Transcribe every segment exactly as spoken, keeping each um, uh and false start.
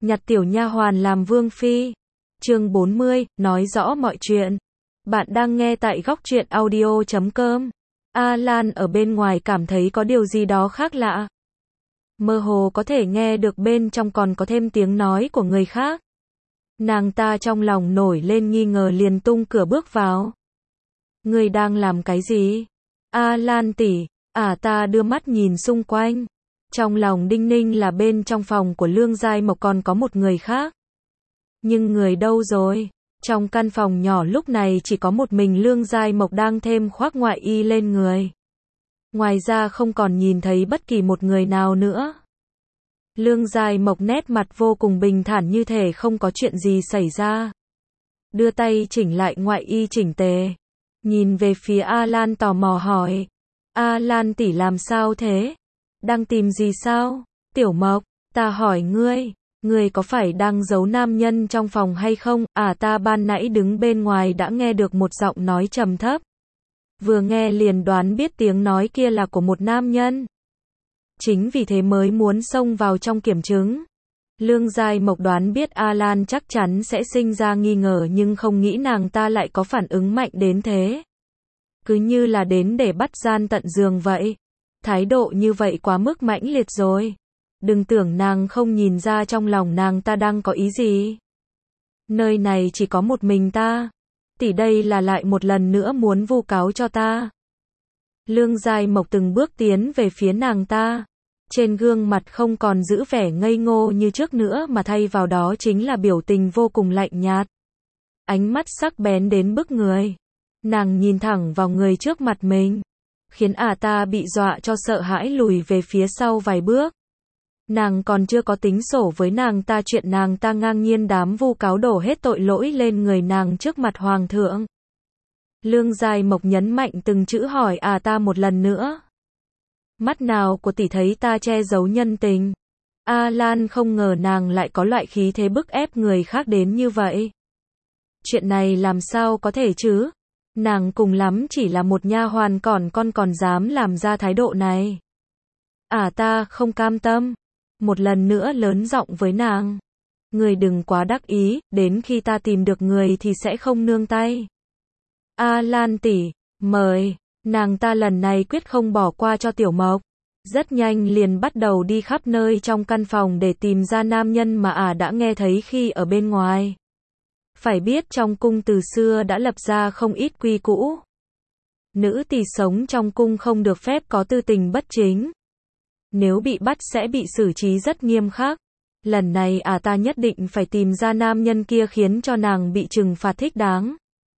Nhặt tiểu nha hoàn làm vương phi. Chương bốn mươi, nói rõ mọi chuyện. Bạn đang nghe tại góc truyện audio chấm com. Alan ở bên ngoài cảm thấy có điều gì đó khác lạ. Mơ hồ có thể nghe được bên trong còn có thêm tiếng nói của người khác. Nàng ta trong lòng nổi lên nghi ngờ liền tung cửa bước vào. Người đang làm cái gì? Alan tỷ, ả ta đưa mắt nhìn xung quanh. Trong lòng đinh ninh là bên trong phòng của Lương Giai Mộc còn có một người khác. Nhưng người đâu rồi? Trong căn phòng nhỏ lúc này chỉ có một mình Lương Giai Mộc đang thêm khoác ngoại y lên người. Ngoài ra không còn nhìn thấy bất kỳ một người nào nữa. Lương Giai Mộc nét mặt vô cùng bình thản như thể không có chuyện gì xảy ra. Đưa tay chỉnh lại ngoại y chỉnh tề. Nhìn về phía Alan tò mò hỏi. Alan tỷ làm sao thế? Đang tìm gì sao? Tiểu Mộc, ta hỏi ngươi, ngươi có phải đang giấu nam nhân trong phòng hay không? À ta ban nãy đứng bên ngoài đã nghe được một giọng nói trầm thấp. Vừa nghe liền đoán biết tiếng nói kia là của một nam nhân. Chính vì thế mới muốn xông vào trong kiểm chứng. Lương Giai Mộc đoán biết Alan chắc chắn sẽ sinh ra nghi ngờ nhưng không nghĩ nàng ta lại có phản ứng mạnh đến thế. Cứ như là đến để bắt gian tận giường vậy. Thái độ như vậy quá mức mãnh liệt rồi. Đừng tưởng nàng không nhìn ra trong lòng nàng ta đang có ý gì. Nơi này chỉ có một mình ta. Tỷ đây là lại một lần nữa muốn vu cáo cho ta. Lương Giai Mộc từng bước tiến về phía nàng ta. Trên gương mặt không còn giữ vẻ ngây ngô như trước nữa mà thay vào đó chính là biểu tình vô cùng lạnh nhạt. Ánh mắt sắc bén đến bức người. Nàng nhìn thẳng vào người trước mặt mình. Khiến ả ta bị dọa cho sợ hãi lùi về phía sau vài bước. Nàng còn chưa có tính sổ với nàng ta chuyện nàng ta ngang nhiên đám vu cáo đổ hết tội lỗi lên người nàng trước mặt hoàng thượng. Lương Giai Mộc nhấn mạnh từng chữ hỏi ả ta một lần nữa. Mắt nào của tỷ thấy ta che giấu nhân tình? Alan không ngờ nàng lại có loại khí thế bức ép người khác đến như vậy. Chuyện này làm sao có thể chứ? Nàng cùng lắm chỉ là một nha hoàn còn con còn dám làm ra thái độ này. À ta không cam tâm. Một lần nữa lớn giọng với nàng. Người đừng quá đắc ý, đến khi ta tìm được người thì sẽ không nương tay. Alan tỷ, mời. Nàng ta lần này quyết không bỏ qua cho Tiểu Mộc. Rất nhanh liền bắt đầu đi khắp nơi trong căn phòng để tìm ra nam nhân mà ả đã nghe thấy khi ở bên ngoài. Phải biết trong cung từ xưa đã lập ra không ít quy cũ. Nữ tỳ sống trong cung không được phép có tư tình bất chính. Nếu bị bắt sẽ bị xử trí rất nghiêm khắc. Lần này ả ta nhất định phải tìm ra nam nhân kia khiến cho nàng bị trừng phạt thích đáng.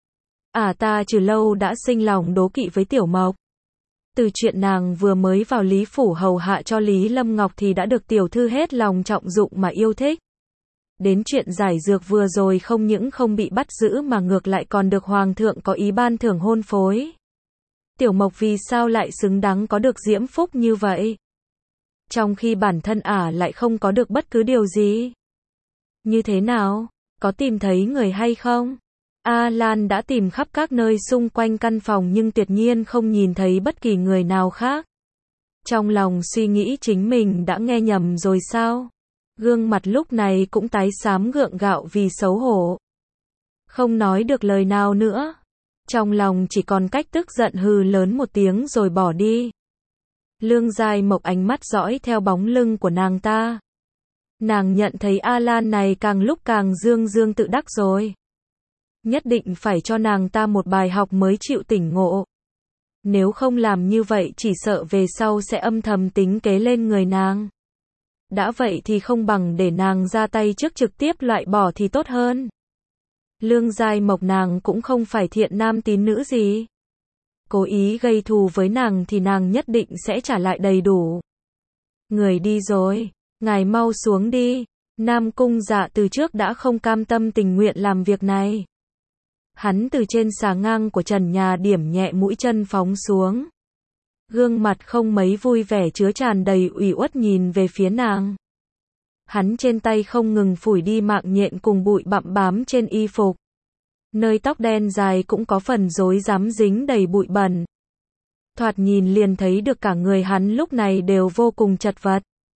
Ả ta từ lâu đã sinh lòng đố kỵ với Tiểu Mộc. Từ chuyện nàng vừa mới vào Lý Phủ hầu hạ cho Lý Lâm Ngọc thì đã được tiểu thư hết lòng trọng dụng mà yêu thích. Đến chuyện giải dược vừa rồi không những không bị bắt giữ mà ngược lại còn được hoàng thượng có ý ban thưởng hôn phối. Tiểu Mộc vì sao lại xứng đáng có được diễm phúc như vậy? Trong khi bản thân ả lại không có được bất cứ điều gì. Như thế nào? Có tìm thấy người hay không? Alan đã tìm khắp các nơi xung quanh căn phòng nhưng tuyệt nhiên không nhìn thấy bất kỳ người nào khác. Trong lòng suy nghĩ chính mình đã nghe nhầm rồi sao? Gương mặt lúc này cũng tái xám gượng gạo vì xấu hổ. Không nói được lời nào nữa. Trong lòng chỉ còn cách tức giận hừ lớn một tiếng rồi bỏ đi. Lương Giai Mộc ánh mắt dõi theo bóng lưng của nàng ta. Nàng nhận thấy Alan này càng lúc càng dương dương tự đắc rồi. Nhất định phải cho nàng ta một bài học mới chịu tỉnh ngộ. Nếu không làm như vậy chỉ sợ về sau sẽ âm thầm tính kế lên người nàng. Đã vậy thì không bằng để nàng ra tay trước trực tiếp loại bỏ thì tốt hơn. Lương Giai Mộc nàng cũng không phải thiện nam tín nữ gì. Cố ý gây thù với nàng thì nàng nhất định sẽ trả lại đầy đủ. Người đi rồi, ngài mau xuống đi. Nam Cung Dạ từ trước đã không cam tâm tình nguyện làm việc này. Hắn từ trên xà ngang của trần nhà điểm nhẹ mũi chân phóng xuống. Gương mặt không mấy vui vẻ chứa tràn đầy ủy uất nhìn về phía nàng. Hắn trên tay không ngừng phủi đi mạng nhện cùng bụi bặm bám trên y phục. Nơi tóc đen dài cũng có phần rối rắm dính đầy bụi bẩn. Thoạt nhìn liền thấy được cả người hắn lúc này đều vô cùng chật vật.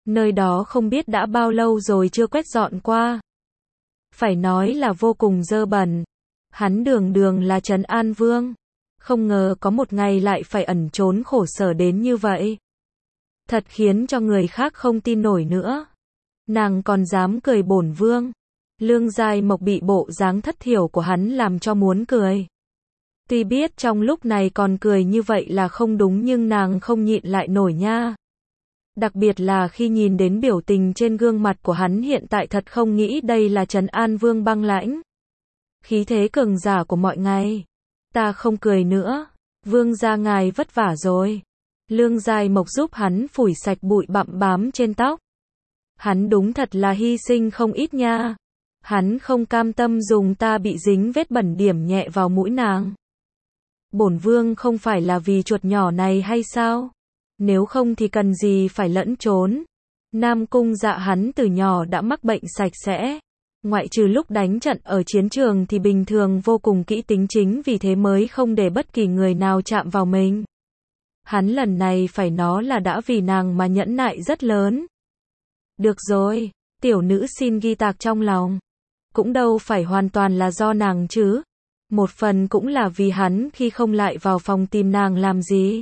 Nơi đó không biết đã bao lâu rồi chưa quét dọn qua. Phải nói là vô cùng dơ bẩn. Hắn đường đường là Trấn An Vương. Không ngờ có một ngày lại phải ẩn trốn khổ sở đến như vậy. Thật khiến cho người khác không tin nổi nữa. Nàng còn dám cười bổn vương. Lương Giai Mộc bị bộ dáng thất thiểu của hắn làm cho muốn cười. Tuy biết trong lúc này còn cười như vậy là không đúng nhưng nàng không nhịn lại nổi nha. Đặc biệt là khi nhìn đến biểu tình trên gương mặt của hắn hiện tại thật không nghĩ đây là Trấn An Vương băng lãnh. Khí thế cường giả của mọi ngày. Ta không cười nữa. Vương gia ngài vất vả rồi. Lương Giai Mộc giúp hắn phủi sạch bụi bặm bám trên tóc. Hắn đúng thật là hy sinh không ít nha. Hắn không cam tâm dùng ta bị dính vết bẩn điểm nhẹ vào mũi nàng. Bổn vương không phải là vì chuột nhỏ này hay sao? Nếu không thì cần gì phải lẫn trốn. Nam Cung Dạ hắn từ nhỏ đã mắc bệnh sạch sẽ. Ngoại trừ lúc đánh trận ở chiến trường thì bình thường vô cùng kỹ tính, chính vì thế mới không để bất kỳ người nào chạm vào mình. Hắn lần này phải nói là đã vì nàng mà nhẫn nại rất lớn. Được rồi, tiểu nữ xin ghi tạc trong lòng. Cũng đâu phải hoàn toàn là do nàng chứ. Một phần cũng là vì hắn khi không lại vào phòng tìm nàng làm gì.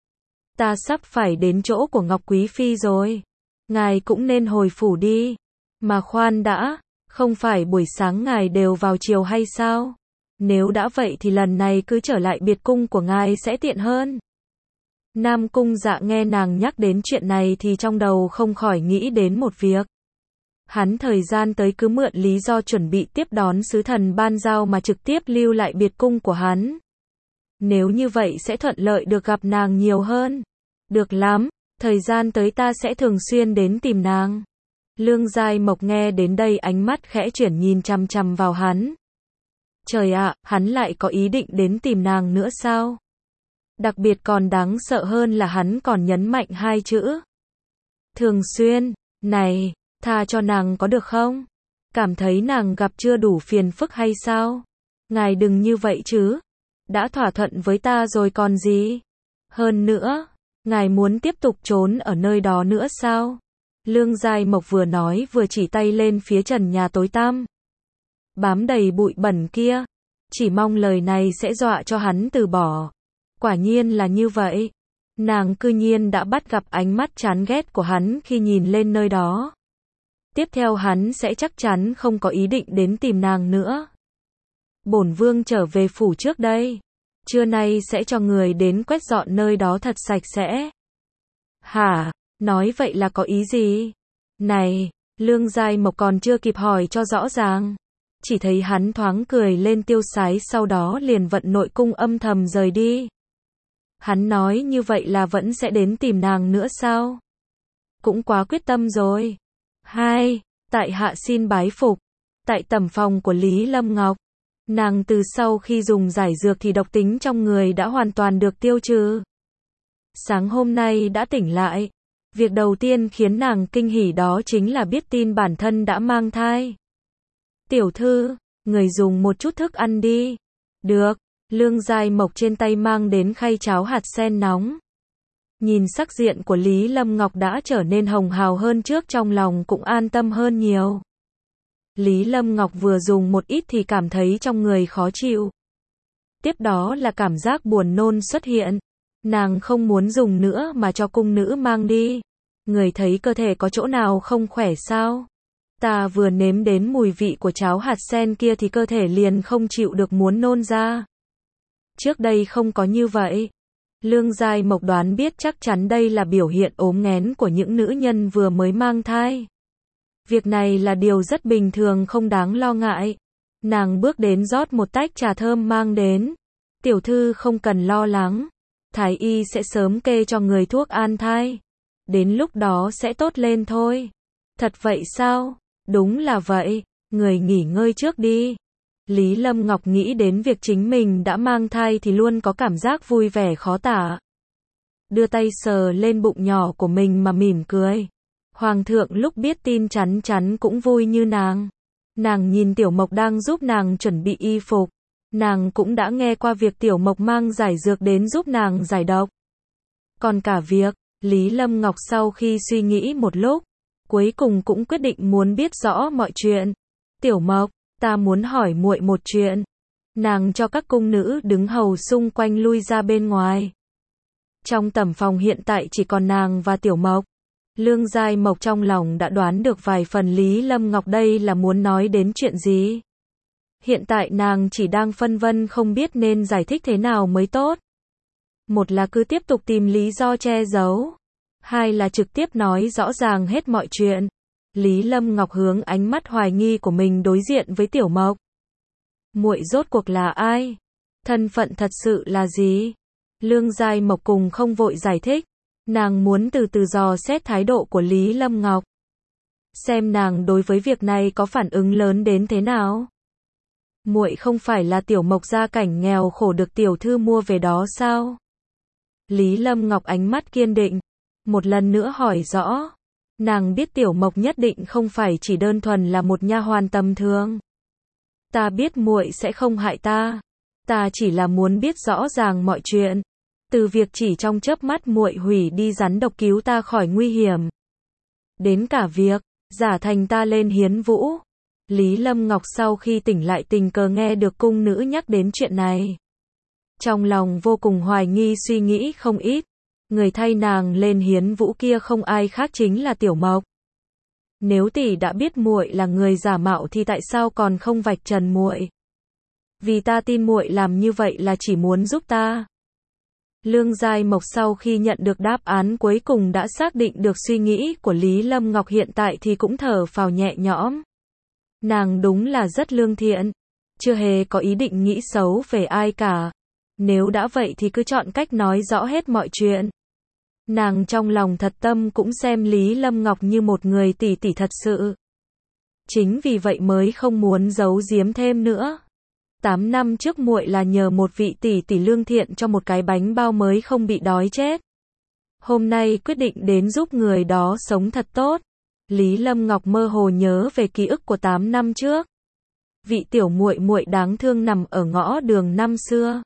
Ta sắp phải đến chỗ của Ngọc Quý Phi rồi. Ngài cũng nên hồi phủ đi. Mà khoan đã, không phải buổi sáng ngài đều vào chiều hay sao? Nếu đã vậy thì lần này cứ trở lại biệt cung của ngài sẽ tiện hơn. Nam Cung Dạ nghe nàng nhắc đến chuyện này thì trong đầu không khỏi nghĩ đến một việc. Hắn thời gian tới cứ mượn lý do chuẩn bị tiếp đón sứ thần ban giao mà trực tiếp lưu lại biệt cung của hắn. Nếu như vậy sẽ thuận lợi được gặp nàng nhiều hơn. Được lắm, thời gian tới ta sẽ thường xuyên đến tìm nàng. Lương Giai Mộc nghe đến đây ánh mắt khẽ chuyển nhìn chằm chằm vào hắn. Trời ạ, hắn lại có ý định đến tìm nàng nữa sao? Đặc biệt còn đáng sợ hơn là hắn còn nhấn mạnh hai chữ. Thường xuyên, này, tha cho nàng có được không? Cảm thấy nàng gặp chưa đủ phiền phức hay sao? Ngài đừng như vậy chứ. Đã thỏa thuận với ta rồi còn gì? Hơn nữa, ngài muốn tiếp tục trốn ở nơi đó nữa sao? Lương Giai Mộc vừa nói vừa chỉ tay lên phía trần nhà tối tăm. Bám đầy bụi bẩn kia. Chỉ mong lời này sẽ dọa cho hắn từ bỏ. Quả nhiên là như vậy. Nàng cư nhiên đã bắt gặp ánh mắt chán ghét của hắn khi nhìn lên nơi đó. Tiếp theo hắn sẽ chắc chắn không có ý định đến tìm nàng nữa. Bổn vương trở về phủ trước đây. Trưa nay sẽ cho người đến quét dọn nơi đó thật sạch sẽ. Hả? Nói vậy là có ý gì? Này, Lương Giai Mộc còn chưa kịp hỏi cho rõ ràng. Chỉ thấy hắn thoáng cười lên tiêu sái, sau đó liền vận nội cung âm thầm rời đi. Hắn nói như vậy là vẫn sẽ đến tìm nàng nữa sao? Cũng quá quyết tâm rồi. Hai, tại hạ xin bái phục. Tại tẩm phòng của Lý Lâm Ngọc, nàng từ sau khi dùng giải dược thì độc tính trong người đã hoàn toàn được tiêu trừ. Sáng hôm nay đã tỉnh lại. Việc đầu tiên khiến nàng kinh hỉ đó chính là biết tin bản thân đã mang thai. Tiểu thư, người dùng một chút thức ăn đi. Được, Lương Giai Mộc trên tay mang đến khay cháo hạt sen nóng. Nhìn sắc diện của Lý Lâm Ngọc đã trở nên hồng hào hơn trước, trong lòng cũng an tâm hơn nhiều. Lý Lâm Ngọc vừa dùng một ít thì cảm thấy trong người khó chịu. Tiếp đó là cảm giác buồn nôn xuất hiện. Nàng không muốn dùng nữa mà cho cung nữ mang đi. Người thấy cơ thể có chỗ nào không khỏe sao? Ta vừa nếm đến mùi vị của cháo hạt sen kia thì cơ thể liền không chịu được muốn nôn ra. Trước đây không có như vậy. Lương Giai Mộc đoán biết chắc chắn đây là biểu hiện ốm nghén của những nữ nhân vừa mới mang thai. Việc này là điều rất bình thường, không đáng lo ngại. Nàng bước đến rót một tách trà thơm mang đến. Tiểu thư không cần lo lắng. Thái y sẽ sớm kê cho người thuốc an thai. Đến lúc đó sẽ tốt lên thôi. Thật vậy sao? Đúng là vậy. Người nghỉ ngơi trước đi. Lý Lâm Ngọc nghĩ đến việc chính mình đã mang thai thì luôn có cảm giác vui vẻ khó tả. Đưa tay sờ lên bụng nhỏ của mình mà mỉm cười. Hoàng thượng lúc biết tin chắn chắn cũng vui như nàng. Nàng nhìn Tiểu Mộc đang giúp nàng chuẩn bị y phục. Nàng cũng đã nghe qua việc Tiểu Mộc mang giải dược đến giúp nàng giải độc. Còn cả việc, Lý Lâm Ngọc sau khi suy nghĩ một lúc, cuối cùng cũng quyết định muốn biết rõ mọi chuyện. Tiểu Mộc, ta muốn hỏi muội một chuyện. Nàng cho các cung nữ đứng hầu xung quanh lui ra bên ngoài. Trong tẩm phòng hiện tại chỉ còn nàng và Tiểu Mộc. Lương Giai Mộc trong lòng đã đoán được vài phần Lý Lâm Ngọc đây là muốn nói đến chuyện gì. Hiện tại nàng chỉ đang phân vân không biết nên giải thích thế nào mới tốt. Một là cứ tiếp tục tìm lý do che giấu. Hai là trực tiếp nói rõ ràng hết mọi chuyện. Lý Lâm Ngọc hướng ánh mắt hoài nghi của mình đối diện với Tiểu Mộc. Muội rốt cuộc là ai? Thân phận thật sự là gì? Lương Giai Mộc cùng không vội giải thích. Nàng muốn từ từ dò xét thái độ của Lý Lâm Ngọc. Xem nàng đối với việc này có phản ứng lớn đến thế nào. Muội không phải là Tiểu Mộc gia cảnh nghèo khổ được tiểu thư mua về đó sao? Lý Lâm Ngọc ánh mắt kiên định. Một lần nữa hỏi rõ. Nàng biết Tiểu Mộc nhất định không phải chỉ đơn thuần là một nha hoàn tầm thường. Ta biết muội sẽ không hại ta. Ta chỉ là muốn biết rõ ràng mọi chuyện. Từ việc chỉ trong chớp mắt muội hủy đi rắn độc cứu ta khỏi nguy hiểm. Đến cả việc, giả thành ta lên hiến vũ. Lý Lâm Ngọc sau khi tỉnh lại tình cờ nghe được cung nữ nhắc đến chuyện này. Trong lòng vô cùng hoài nghi suy nghĩ không ít. Người thay nàng lên hiến vũ kia không ai khác chính là Tiểu Mộc. Nếu tỷ đã biết muội là người giả mạo thì tại sao còn không vạch trần muội? Vì ta tin muội làm như vậy là chỉ muốn giúp ta. Lương Giai Mộc sau khi nhận được đáp án cuối cùng đã xác định được suy nghĩ của Lý Lâm Ngọc hiện tại thì cũng thở phào nhẹ nhõm. Nàng đúng là rất lương thiện, chưa hề có ý định nghĩ xấu về ai cả. Nếu đã vậy thì cứ chọn cách nói rõ hết mọi chuyện. Nàng trong lòng thật tâm cũng xem Lý Lâm Ngọc như một người tỷ tỷ thật sự. Chính vì vậy mới không muốn giấu giếm thêm nữa. Tám năm trước muội là nhờ một vị tỷ tỷ lương thiện cho một cái bánh bao mới không bị đói chết. Hôm nay quyết định đến giúp người đó sống thật tốt. Lý Lâm Ngọc mơ hồ nhớ về ký ức của tám năm trước. Vị tiểu muội muội đáng thương nằm ở ngõ đường năm xưa.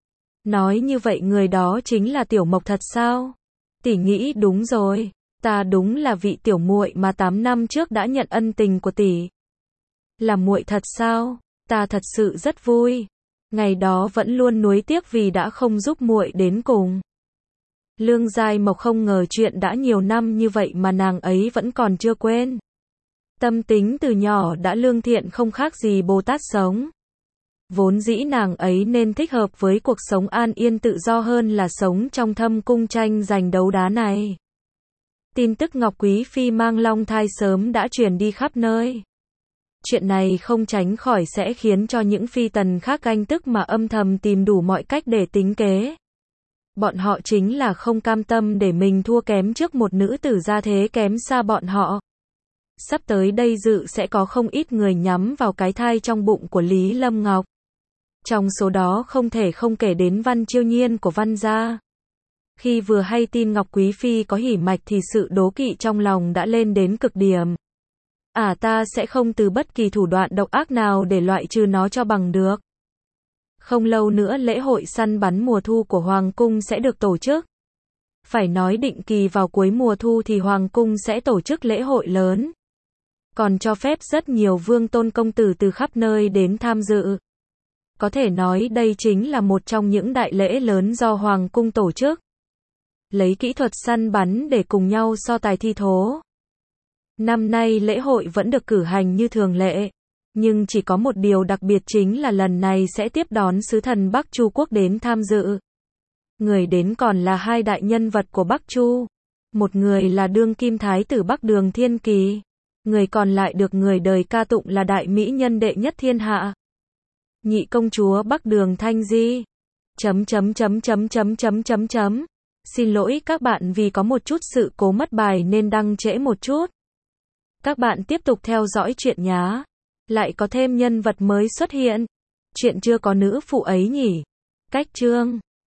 Nói như vậy người đó chính là Tiểu Mộc thật sao? Tỷ nghĩ đúng rồi, ta đúng là vị tiểu muội mà tám năm trước đã nhận ân tình của tỷ. Là muội thật sao? Ta thật sự rất vui. Ngày đó vẫn luôn nuối tiếc vì đã không giúp muội đến cùng. Lương Giai Mộc không ngờ chuyện đã nhiều năm như vậy mà nàng ấy vẫn còn chưa quên. Tâm tính từ nhỏ đã lương thiện không khác gì Bồ Tát sống. Vốn dĩ nàng ấy nên thích hợp với cuộc sống an yên tự do hơn là sống trong thâm cung tranh giành đấu đá này. Tin tức Ngọc Quý Phi mang long thai sớm đã truyền đi khắp nơi. Chuyện này không tránh khỏi sẽ khiến cho những phi tần khác ganh tức mà âm thầm tìm đủ mọi cách để tính kế. Bọn họ chính là không cam tâm để mình thua kém trước một nữ tử gia thế kém xa bọn họ. Sắp tới đây dự sẽ có không ít người nhắm vào cái thai trong bụng của Lý Lâm Ngọc. Trong số đó không thể không kể đến Văn Chiêu Nhiên của Văn gia. Khi vừa hay tin Ngọc Quý Phi có hỉ mạch thì sự đố kỵ trong lòng đã lên đến cực điểm. À ta sẽ không từ bất kỳ thủ đoạn độc ác nào để loại trừ nó cho bằng được. Không lâu nữa lễ hội săn bắn mùa thu của Hoàng cung sẽ được tổ chức. Phải nói định kỳ vào cuối mùa thu thì Hoàng cung sẽ tổ chức lễ hội lớn. Còn cho phép rất nhiều vương tôn công tử từ khắp nơi đến tham dự. Có thể nói đây chính là một trong những đại lễ lớn do Hoàng cung tổ chức. Lấy kỹ thuật săn bắn để cùng nhau so tài thi thố. Năm nay lễ hội vẫn được cử hành như thường lệ. Nhưng chỉ có một điều đặc biệt chính là lần này sẽ tiếp đón sứ thần Bắc Chu quốc đến tham dự. Người đến còn là hai đại nhân vật của Bắc Chu. Một người là đương kim thái tử Bắc Đường Thiên Kỳ. Người còn lại được người đời ca tụng là đại mỹ nhân đệ nhất thiên hạ. Nhị công chúa Bắc Đường Thanh Di. Chấm chấm chấm chấm chấm chấm chấm chấm. Xin lỗi các bạn vì có một chút sự cố mất bài nên đăng trễ một chút. Các bạn tiếp tục theo dõi chuyện nhá. Lại có thêm nhân vật mới xuất hiện. Chuyện chưa có nữ phụ ấy nhỉ. Cách chương